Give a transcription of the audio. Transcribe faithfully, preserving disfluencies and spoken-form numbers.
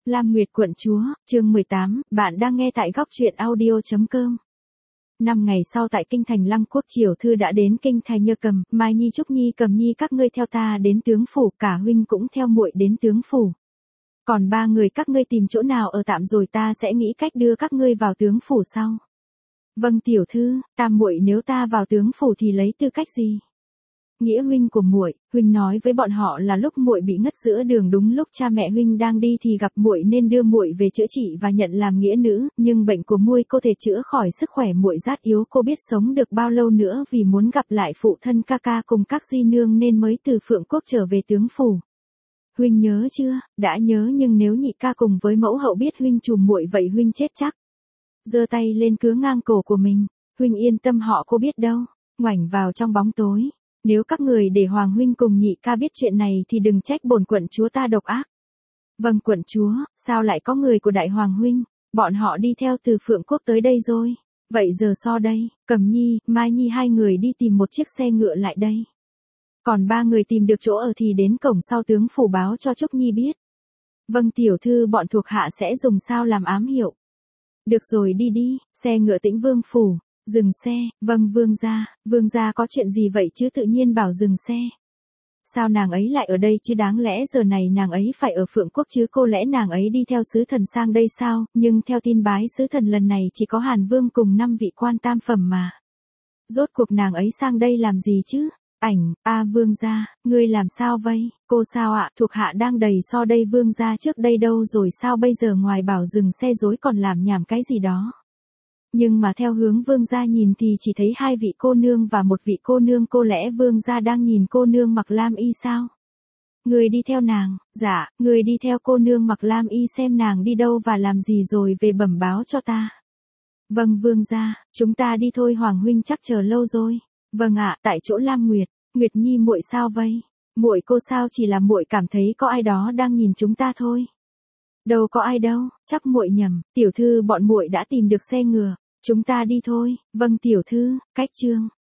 Lam Nguyệt quận chúa, chương mười tám, bạn đang nghe tại góc truyện audio.com. Năm ngày sau tại kinh thành Lăng Quốc triều thư đã đến kinh thành Nhơ Cầm, Mai Nhi Trúc Nhi Cầm Nhi các ngươi theo ta đến tướng phủ, cả huynh cũng theo muội đến tướng phủ. Còn ba người các ngươi tìm chỗ nào ở tạm rồi ta sẽ nghĩ cách đưa các ngươi vào tướng phủ sau. Vâng tiểu thư, tam muội nếu ta vào tướng phủ thì lấy tư cách gì? Nghĩa huynh của muội, huynh nói với bọn họ là lúc muội bị ngất giữa đường, đúng lúc cha mẹ huynh đang đi thì gặp muội nên đưa muội về chữa trị và nhận làm nghĩa nữ, nhưng bệnh của muội cô thể chữa khỏi, sức khỏe muội rát yếu, cô biết sống được bao lâu nữa, vì muốn gặp lại phụ thân ca ca cùng các di nương nên mới từ Phượng Quốc trở về tướng phủ. Huynh nhớ chưa? Đã nhớ, nhưng nếu nhị ca cùng với mẫu hậu biết huynh trùm muội vậy huynh chết chắc. Giơ tay lên cứa ngang cổ của mình. Huynh yên tâm, họ cô biết đâu. Ngoảnh vào trong bóng tối. Nếu các người để Hoàng huynh cùng nhị ca biết chuyện này thì đừng trách bổn quận chúa ta độc ác. Vâng quận chúa, sao lại có người của đại hoàng huynh? Bọn họ đi theo từ Phượng Quốc tới đây rồi. Vậy giờ so đây, Cầm Nhi, Mai Nhi hai người đi tìm một chiếc xe ngựa lại đây. Còn ba người tìm được chỗ ở thì đến cổng sau tướng phủ báo cho Trúc Nhi biết. Vâng tiểu thư, bọn thuộc hạ sẽ dùng sao làm ám hiệu. Được rồi, đi đi, xe ngựa Tĩnh Vương phủ. Dừng xe, vâng vương gia, vương gia có chuyện gì vậy chứ tự nhiên bảo dừng xe. Sao nàng ấy lại ở đây chứ, đáng lẽ giờ này nàng ấy phải ở Phượng Quốc chứ, cô lẽ nàng ấy đi theo sứ thần sang đây sao, nhưng theo tin bái sứ thần lần này chỉ có Hàn Vương cùng năm vị quan tam phẩm mà. Rốt cuộc nàng ấy sang đây làm gì chứ? Ảnh, a vương gia, ngươi làm sao vậy? Cô sao ạ? Thuộc hạ đang đầy so đây vương gia, trước đây đâu rồi sao bây giờ ngoài bảo dừng xe dối còn làm nhảm cái gì đó. Nhưng mà theo hướng vương gia nhìn thì chỉ thấy hai vị cô nương và một vị cô nương, cô lẽ vương gia đang nhìn cô nương mặc lam y sao? Người đi theo nàng, dạ, người đi theo cô nương mặc lam y xem nàng đi đâu và làm gì rồi về bẩm báo cho ta. Vâng vương gia, chúng ta đi thôi, Hoàng huynh chắc chờ lâu rồi. Vâng ạ, tại chỗ Lam Nguyệt, Nguyệt Nhi muội sao vậy? Muội cô sao, chỉ là muội cảm thấy có ai đó đang nhìn chúng ta thôi. Đâu có ai đâu, chắc muội nhầm, tiểu thư bọn muội đã tìm được xe ngựa, chúng ta đi thôi. Vâng tiểu thư, cách chương